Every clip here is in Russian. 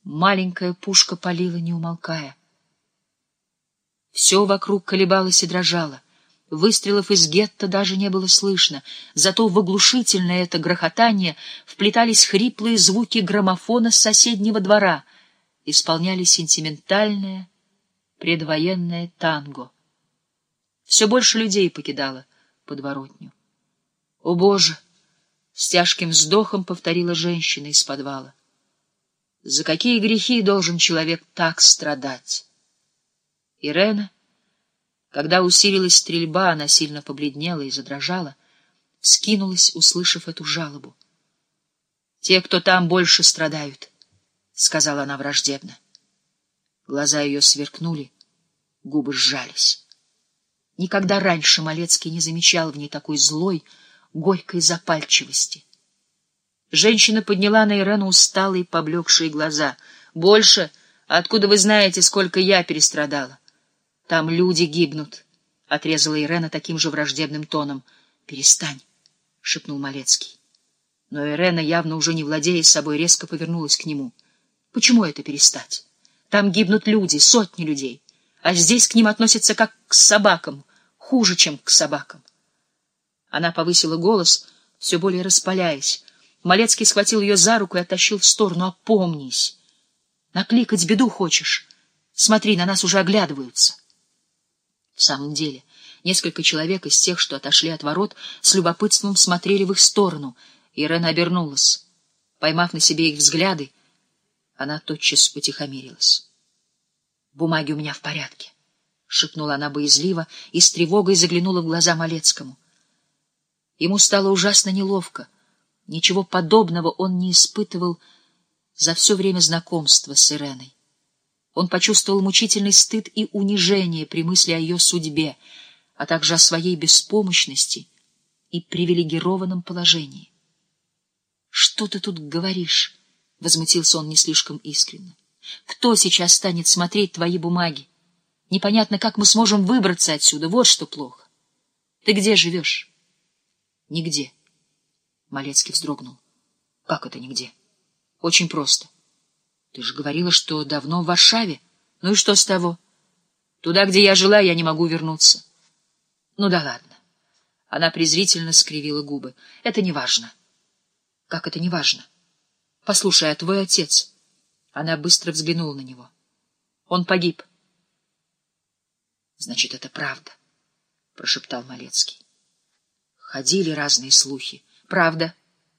Маленькая пушка палила, не умолкая. Все вокруг колебалось и дрожало. Выстрелов из гетто даже не было слышно, зато в оглушительное это грохотание вплетались хриплые звуки граммофона с соседнего двора, исполняли сентиментальное предвоенное танго. Все больше людей покидало подворотню. «О, Боже!» — с тяжким вздохом повторила женщина из подвала. «За какие грехи должен человек так страдать?» Ирена, когда усилилась стрельба, она сильно побледнела и задрожала, вскинулась, услышав эту жалобу. «Те, кто там, больше страдают», — сказала она враждебно. Глаза ее сверкнули, губы сжались. Никогда раньше Малецкий не замечал в ней такой злой, горькой запальчивости. Женщина подняла на Ирену усталые, поблекшие глаза. «Больше? Откуда вы знаете, сколько я перестрадала? Там люди гибнут», — отрезала Ирена таким же враждебным тоном. «Перестань», — шепнул Малецкий. Но Ирена, явно уже не владея собой, резко повернулась к нему. «Почему это перестать? Там гибнут люди, сотни людей, а здесь к ним относятся как к собакам, хуже, чем к собакам». Она повысила голос, все более распаляясь. Малецкий схватил ее за руку и оттащил в сторону. «Опомнись! Накликать беду хочешь? Смотри, на нас уже оглядываются». В самом деле, несколько человек из тех, что отошли от ворот, с любопытством смотрели в их сторону. Ирена обернулась. Поймав на себе их взгляды, она тотчас утихомирилась. «Бумаги у меня в порядке», — шепнула она боязливо и с тревогой заглянула в глаза Малецкому. Ему стало ужасно неловко. Ничего подобного он не испытывал за все время знакомства с Иреной. Он почувствовал мучительный стыд и унижение при мысли о ее судьбе, а также о своей беспомощности и привилегированном положении. «Что ты тут говоришь?» — возмутился он не слишком искренне. «Кто сейчас станет смотреть твои бумаги? Непонятно, как мы сможем выбраться отсюда, вот что плохо. Ты где живешь?» «Нигде». Малецкий вздрогнул. «Как это нигде?» «Очень просто. Ты же говорила, что давно в Варшаве. Ну и что с того? Туда, где я жила, я не могу вернуться». «Ну да ладно». Она презрительно скривила губы. «Это не важно». «Как это не важно? Послушай, а твой отец?» Она быстро взглянула на него. «Он погиб». «Значит, это правда», — прошептал Малецкий. Ходили разные слухи. «Правда».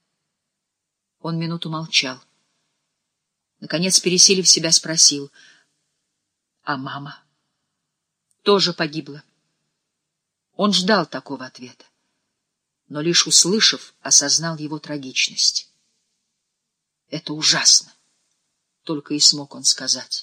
Он минуту молчал. Наконец, пересилив себя, спросил: «А мама?» «Тоже погибла». Он ждал такого ответа, но лишь услышав, осознал его трагичность. «Это ужасно», — только и смог он сказать.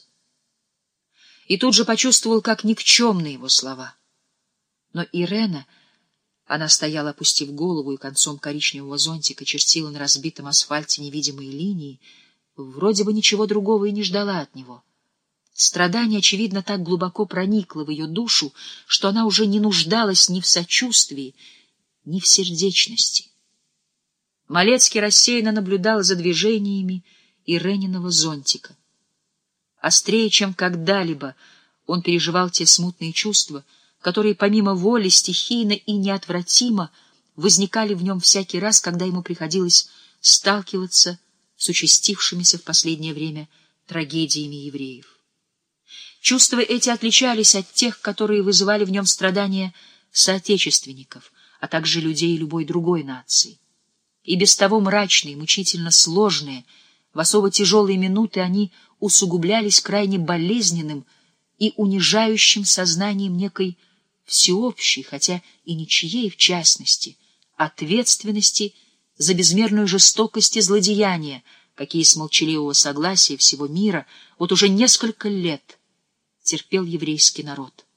И тут же почувствовал, как никчемны его слова. Но Ирена... Она стояла, опустив голову, и концом коричневого зонтика чертила на разбитом асфальте невидимые линии, вроде бы ничего другого и не ждала от него. Страдание, очевидно, так глубоко проникло в ее душу, что она уже не нуждалась ни в сочувствии, ни в сердечности. Малецкий рассеянно наблюдал за движениями Ирениного зонтика. Острее, чем когда-либо, он переживал те смутные чувства, которые помимо воли стихийно и неотвратимо возникали в нем всякий раз, когда ему приходилось сталкиваться с участившимися в последнее время трагедиями евреев. Чувства эти отличались от тех, которые вызывали в нем страдания соотечественников, а также людей любой другой нации. И без того мрачные, мучительно сложные, в особо тяжелые минуты они усугублялись крайне болезненным и унижающим сознанием некой всеобщей, хотя и ничьей в частности, ответственности за безмерную жестокость и злодеяния, какие с молчаливого согласия всего мира вот уже несколько лет терпел еврейский народ.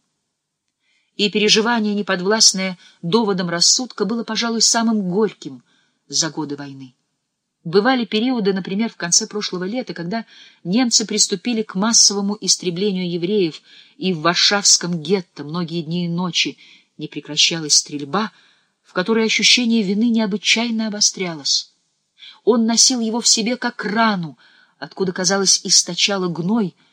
И переживание, неподвластное доводам рассудка, было, пожалуй, самым горьким за годы войны. Бывали периоды, например, в конце прошлого лета, когда немцы приступили к массовому истреблению евреев, и в варшавском гетто многие дни и ночи не прекращалась стрельба, в которой ощущение вины необычайно обострялось. Он носил его в себе как рану, откуда, казалось, источало гной,